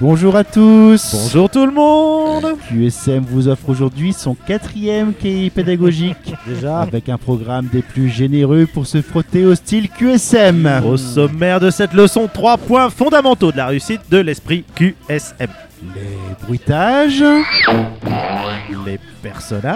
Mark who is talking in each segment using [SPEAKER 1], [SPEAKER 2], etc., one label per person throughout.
[SPEAKER 1] Bonjour à tous.
[SPEAKER 2] Bonjour tout le monde.
[SPEAKER 1] QSM vous offre aujourd'hui son 4e cahier pédagogique.
[SPEAKER 2] Déjà,
[SPEAKER 1] avec un programme des plus généreux pour se frotter au style QSM.
[SPEAKER 2] au sommaire de cette leçon, 3 points fondamentaux de la réussite de l'esprit QSM.
[SPEAKER 1] Les bruitages,
[SPEAKER 2] Les personnages.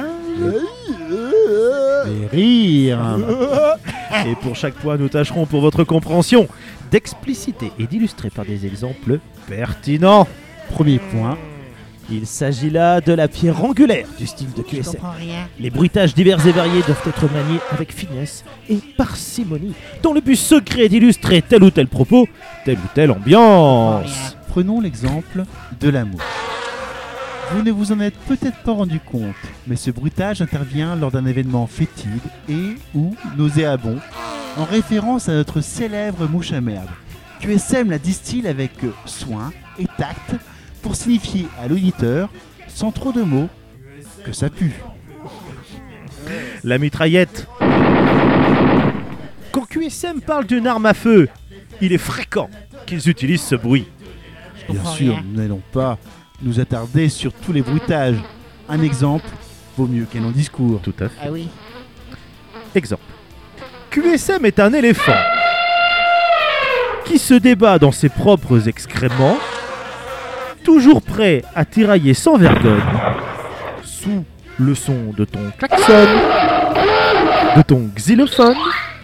[SPEAKER 1] les rires,
[SPEAKER 2] Et pour chaque point, nous tâcherons pour votre compréhension d'expliciter et d'illustrer par des exemples pertinents.
[SPEAKER 1] Premier point,
[SPEAKER 2] Il s'agit là de la pierre angulaire du style de
[SPEAKER 3] Je
[SPEAKER 2] QSM.
[SPEAKER 3] comprends rien.
[SPEAKER 2] Les bruitages divers et variés doivent être maniés avec finesse et parcimonie, dans le but secret d'illustrer tel ou tel propos, telle ou telle ambiance.
[SPEAKER 1] prenons l'exemple de l'amour. Vous ne vous en êtes peut-être pas rendu compte, mais ce bruitage intervient lors d'un événement fétide et ou nauséabond, en référence à notre célèbre mouche à merde. QSM la distille avec soin et tact pour signifier à l'auditeur, sans trop de mots, que ça pue.
[SPEAKER 2] La mitraillette. Quand QSM parle d'une arme à feu, il est fréquent qu'ils utilisent ce bruit.
[SPEAKER 1] Bien
[SPEAKER 3] comprends
[SPEAKER 1] sûr,
[SPEAKER 3] rien.
[SPEAKER 1] nous n'allons pas nous attarder sur tous les bruitages. Un exemple vaut mieux qu'un long discours.
[SPEAKER 2] Tout à fait.
[SPEAKER 3] Ah oui.
[SPEAKER 2] Exemple. QSM est un éléphant qui se débat dans ses propres excréments, toujours prêt à tirailler sans vergogne, sous le son de ton klaxon, de ton xylophone,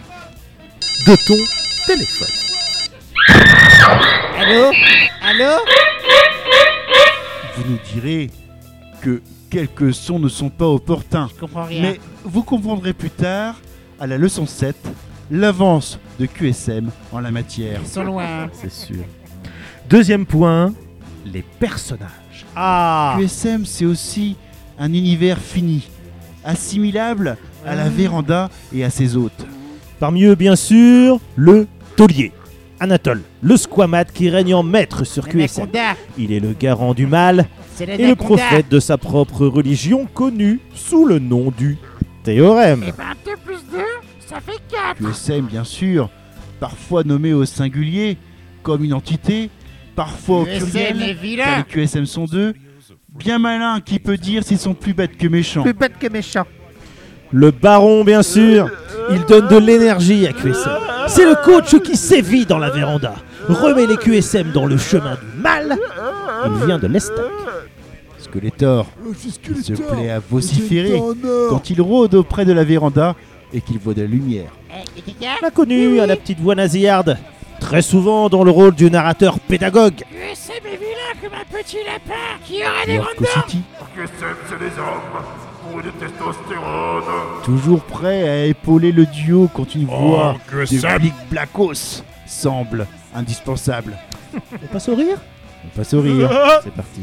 [SPEAKER 2] de ton téléphone.
[SPEAKER 3] Allô? Allô?
[SPEAKER 1] Vous nous direz que quelques sons ne sont pas opportuns.
[SPEAKER 3] Je comprends rien.
[SPEAKER 1] Mais vous comprendrez plus tard, à la leçon 7, l'avance de QSM en la matière.
[SPEAKER 3] Ils sont loin.
[SPEAKER 2] C'est sûr. Deuxième point, les personnages. Ah,
[SPEAKER 1] QSM, c'est aussi un univers fini, assimilable à la véranda et à ses hôtes.
[SPEAKER 2] parmi eux, bien sûr, le taulier. Anatole, le squamate qui règne en maître sur QSM.
[SPEAKER 3] L'anaconda.
[SPEAKER 2] Il est le garant du mal
[SPEAKER 3] C'est
[SPEAKER 2] et le
[SPEAKER 3] l'anaconda.
[SPEAKER 2] prophète de sa propre religion connue sous le nom du théorème.
[SPEAKER 3] Et ben 2 plus 2, ça fait 4.
[SPEAKER 1] QSM, bien sûr, parfois nommé au singulier, comme une entité, parfois au
[SPEAKER 3] QSM est
[SPEAKER 1] pluriel, car
[SPEAKER 3] vilain.
[SPEAKER 1] les QSM sont deux. Bien malin qui peut dire s'ils sont plus bêtes que méchants.
[SPEAKER 3] Plus bête que méchant.
[SPEAKER 2] Le baron, bien sûr, il donne de l'énergie à QSM. C'est le coach qui sévit dans la véranda, remet les QSM dans le chemin du mal. Il vient de l'Estac.
[SPEAKER 1] Skeletor, il se plaît à vociférer quand il rôde auprès de la véranda et qu'il voit de la lumière.
[SPEAKER 3] Eh, quelqu'un?
[SPEAKER 2] L'inconnu à la petite voix nasillarde, très souvent dans le rôle du narrateur pédagogue.
[SPEAKER 3] QSM est vilain comme un petit lapin qui aura des
[SPEAKER 1] Lord
[SPEAKER 3] grandes dents.
[SPEAKER 1] City,
[SPEAKER 4] QSM, c'est les hommes pour une testostérone.
[SPEAKER 1] toujours prêt à épauler le duo quand une voix de
[SPEAKER 4] QSM.
[SPEAKER 1] Big Blackos semble indispensable.
[SPEAKER 2] On passe au rire.
[SPEAKER 1] On passe au rire. C'est parti.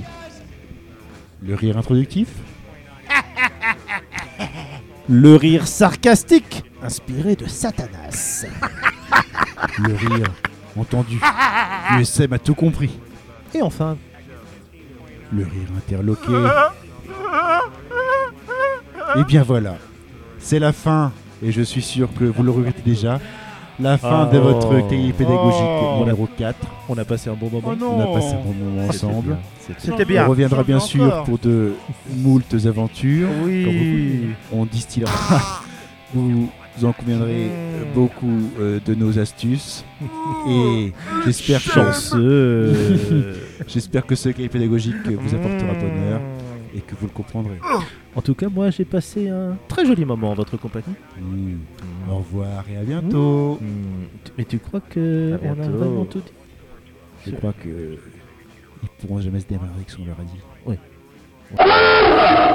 [SPEAKER 1] Le rire introductif,
[SPEAKER 2] Le rire sarcastique, inspiré de Satanas.
[SPEAKER 1] le rire entendu. QSM a tout compris.
[SPEAKER 2] Et enfin,
[SPEAKER 1] Le rire interloqué. Et bien voilà, c'est la fin, et je suis sûr que vous le regrettez déjà, la fin de votre cahier pédagogique numéro 4.
[SPEAKER 2] on a passé un bon moment.
[SPEAKER 1] On a passé un bon moment ensemble.
[SPEAKER 2] C'était bien.
[SPEAKER 1] On reviendra bien sûr
[SPEAKER 3] encore.
[SPEAKER 1] pour de moultes aventures.
[SPEAKER 2] Oui.
[SPEAKER 1] On distillera. Vous en conviendrez beaucoup de nos astuces. Et j'espère que,
[SPEAKER 2] Chanceux.
[SPEAKER 1] j'espère que ce cahier pédagogique vous apportera bonheur et que vous le comprendrez.
[SPEAKER 2] En tout cas, moi, j'ai passé un très joli moment en votre compagnie.
[SPEAKER 1] Au revoir et à bientôt.
[SPEAKER 2] Mais tu crois que
[SPEAKER 1] À
[SPEAKER 2] on a
[SPEAKER 1] bientôt.
[SPEAKER 2] vraiment tout dit?
[SPEAKER 1] Je crois que ils pourront jamais se démarrer avec ce qu'on leur a dit.
[SPEAKER 2] Oui.